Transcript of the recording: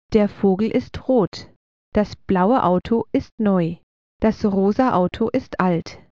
Der Vogel ist rot. Das blaue Auto ist neu. Das rosa Auto ist alt.